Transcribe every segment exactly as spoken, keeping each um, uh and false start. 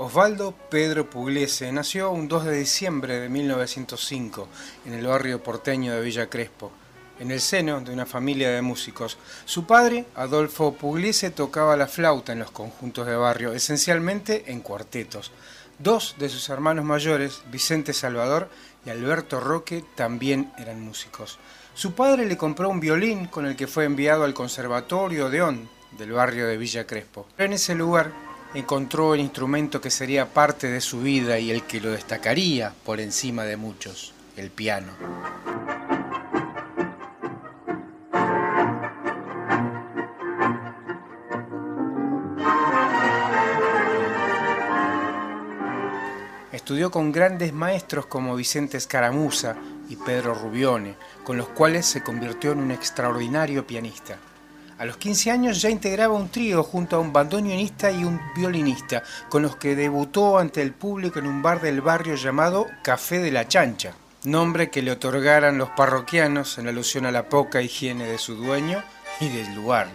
Osvaldo Pedro Pugliese nació un dos de diciembre de mil novecientos cinco en el barrio porteño de Villa Crespo, en el seno de una familia de músicos. Su padre, Adolfo Pugliese, tocaba la flauta en los conjuntos de barrio, esencialmente en cuartetos. Dos de sus hermanos mayores, Vicente Salvador y Alberto Roque, también eran músicos. Su padre le compró un violín con el que fue enviado al Conservatorio Odeón del barrio de Villa Crespo. En ese lugar encontró el instrumento que sería parte de su vida y el que lo destacaría por encima de muchos, el piano. Estudió con grandes maestros como Vicente Escaramuza y Pedro Rubione, con los cuales se convirtió en un extraordinario pianista. A los quince años ya integraba un trío junto a un bandoneonista y un violinista, con los que debutó ante el público en un bar del barrio llamado Café de la Chancha, nombre que le otorgaran los parroquianos en alusión a la poca higiene de su dueño y del lugar.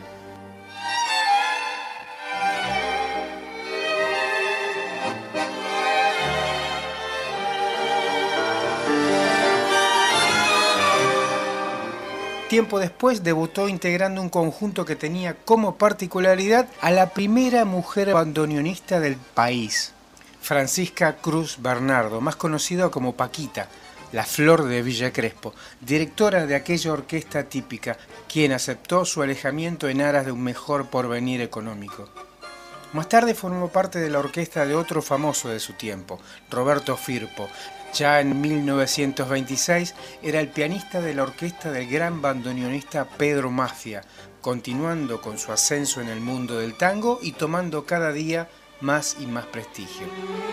Tiempo después debutó integrando un conjunto que tenía como particularidad a la primera mujer bandoneonista del país, Francisca Cruz Bernardo, más conocida como Paquita, la Flor de Villa Crespo, directora de aquella orquesta típica, quien aceptó su alejamiento en aras de un mejor porvenir económico. Más tarde formó parte de la orquesta de otro famoso de su tiempo, Roberto Firpo. Ya en mil novecientos veintiséis era el pianista de la orquesta del gran bandoneonista Pedro Maffia, continuando con su ascenso en el mundo del tango y tomando cada día más y más prestigio.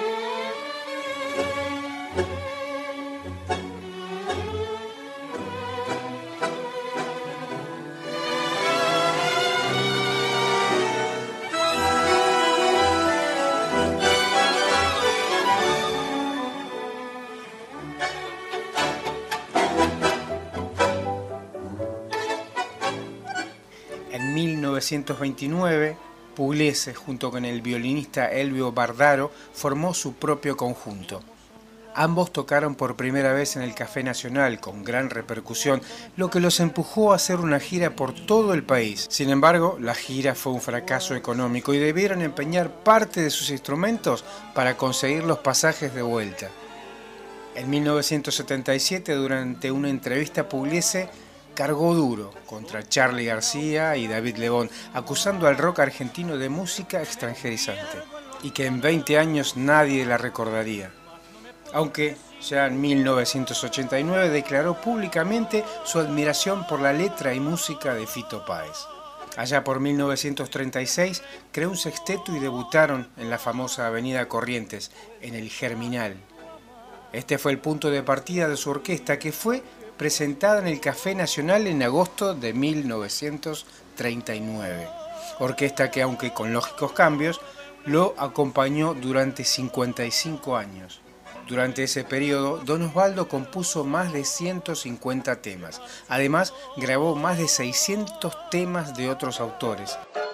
En mil novecientos veintinueve, Pugliese, junto con el violinista Elvio Bardaro, formó su propio conjunto. Ambos tocaron por primera vez en el Café Nacional, con gran repercusión, lo que los empujó a hacer una gira por todo el país. Sin embargo, la gira fue un fracaso económico y debieron empeñar parte de sus instrumentos para conseguir los pasajes de vuelta. En mil novecientos setenta y siete, durante una entrevista, Pugliese cargó duro contra Charly García y David Lebón, acusando al rock argentino de música extranjerizante, y que en veinte años nadie la recordaría. Aunque ya en mil novecientos ochenta y nueve declaró públicamente su admiración por la letra y música de Fito Páez. Allá por mil novecientos treinta y seis creó un sexteto y debutaron en la famosa Avenida Corrientes, en el Germinal. Este fue el punto de partida de su orquesta, que fue presentada en el Café Nacional en agosto de mil novecientos treinta y nueve. Orquesta que, aunque con lógicos cambios, lo acompañó durante cincuenta y cinco años. Durante ese periodo, Don Osvaldo compuso más de ciento cincuenta temas. Además, grabó más de seiscientos temas de otros autores.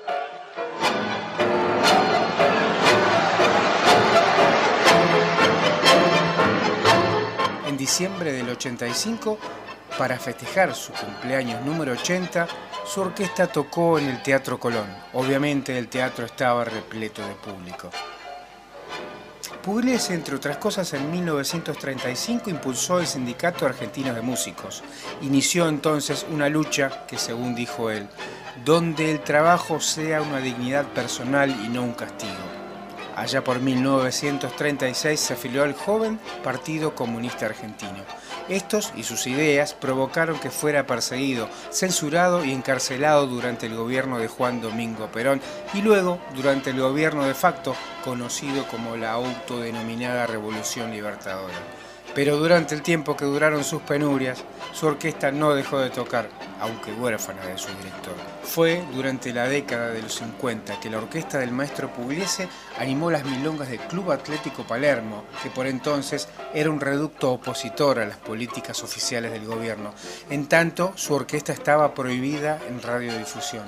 En diciembre del ochenta y cinco, para festejar su cumpleaños número ochenta, su orquesta tocó en el Teatro Colón. Obviamente el teatro estaba repleto de público. Pugliese, entre otras cosas, en mil novecientos treinta y cinco impulsó el Sindicato Argentino de Músicos. Inició entonces una lucha que, según dijo él, donde el trabajo sea una dignidad personal y no un castigo. Allá por mil novecientos treinta y seis se afilió al joven Partido Comunista Argentino. Estos y sus ideas provocaron que fuera perseguido, censurado y encarcelado durante el gobierno de Juan Domingo Perón y luego durante el gobierno de facto, conocido como la autodenominada Revolución Libertadora. Pero durante el tiempo que duraron sus penurias, su orquesta no dejó de tocar, aunque huérfana de su director. Fue durante la década de los cincuenta que la orquesta del maestro Pugliese animó las milongas del Club Atlético Palermo, que por entonces era un reducto opositor a las políticas oficiales del gobierno. En tanto, su orquesta estaba prohibida en radiodifusión.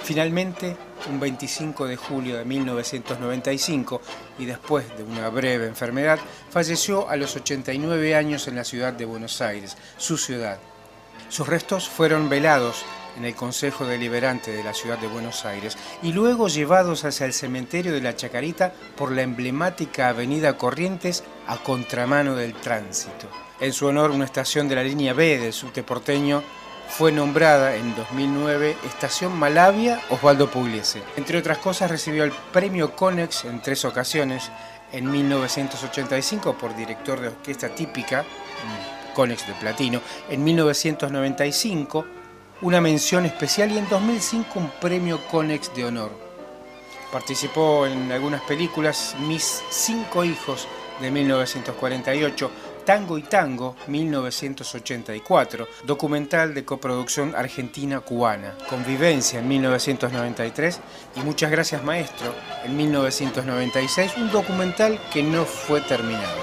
Finalmente, un veinticinco de julio de mil novecientos noventa y cinco, y después de una breve enfermedad, falleció a los ochenta y nueve años en la ciudad de Buenos Aires, su ciudad. Sus restos fueron velados en el Consejo Deliberante de la ciudad de Buenos Aires y luego llevados hacia el cementerio de la Chacarita por la emblemática avenida Corrientes a contramano del tránsito. En su honor, una estación de la línea B del subte porteño fue nombrada en dos mil nueve Estación Malavia Osvaldo Pugliese. Entre otras cosas, recibió el premio Konex en tres ocasiones, en mil novecientos ochenta y cinco por director de orquesta típica, Konex de platino, en mil novecientos noventa y cinco una mención especial y en dos mil cinco un premio Konex de honor. Participó en algunas películas: Mis cinco hijos de mil novecientos cuarenta y ocho, Tango y Tango mil novecientos ochenta y cuatro, documental de coproducción argentina-cubana, Convivencia en mil novecientos noventa y tres y Muchas gracias maestro en mil novecientos noventa y seis, un documental que no fue terminado.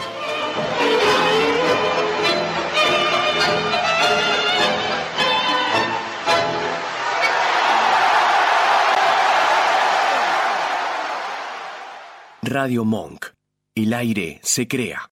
Radio Monk. El aire se crea.